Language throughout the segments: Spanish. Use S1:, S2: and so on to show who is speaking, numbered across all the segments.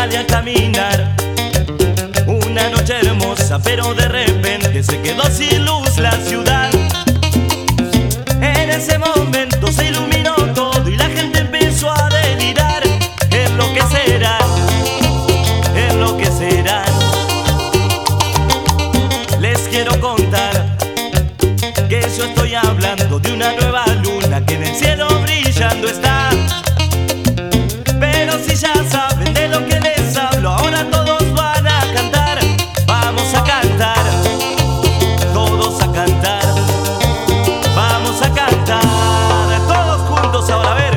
S1: Salí a caminar una noche hermosa, pero de repente se quedó sin luz la ciudad. En ese momento se iluminó todo y la gente empezó a delirar. Enloquecerá, enloquecerá. Les quiero contar que yo estoy hablando de una nueva luna que en el cielo brillando está. Pero si ya saben de lo que les hablo, ahora todos van a cantar. Vamos a cantar, todos a cantar. Vamos a cantar, todos juntos ahora, a ver.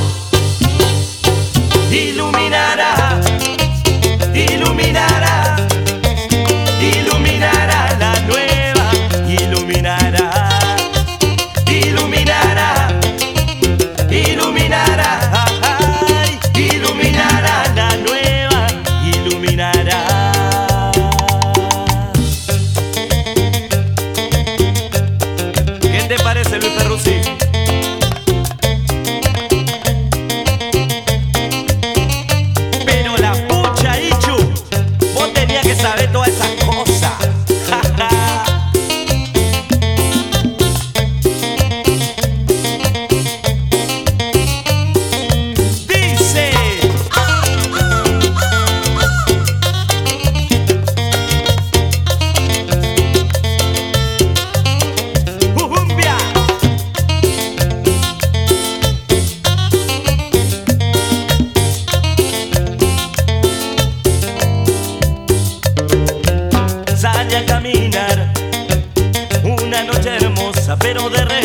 S1: Iluminará, iluminará, iluminará la nueva, iluminará, iluminará, iluminará, ay, iluminará la nueva, iluminará. ¿Qué te parece, Luis Perruzzi? Pero la pucha, Ichu, vos tenías que saber todas esas cosas. Dice Cumbia. Salí a caminar una noche hermosa, pero de repente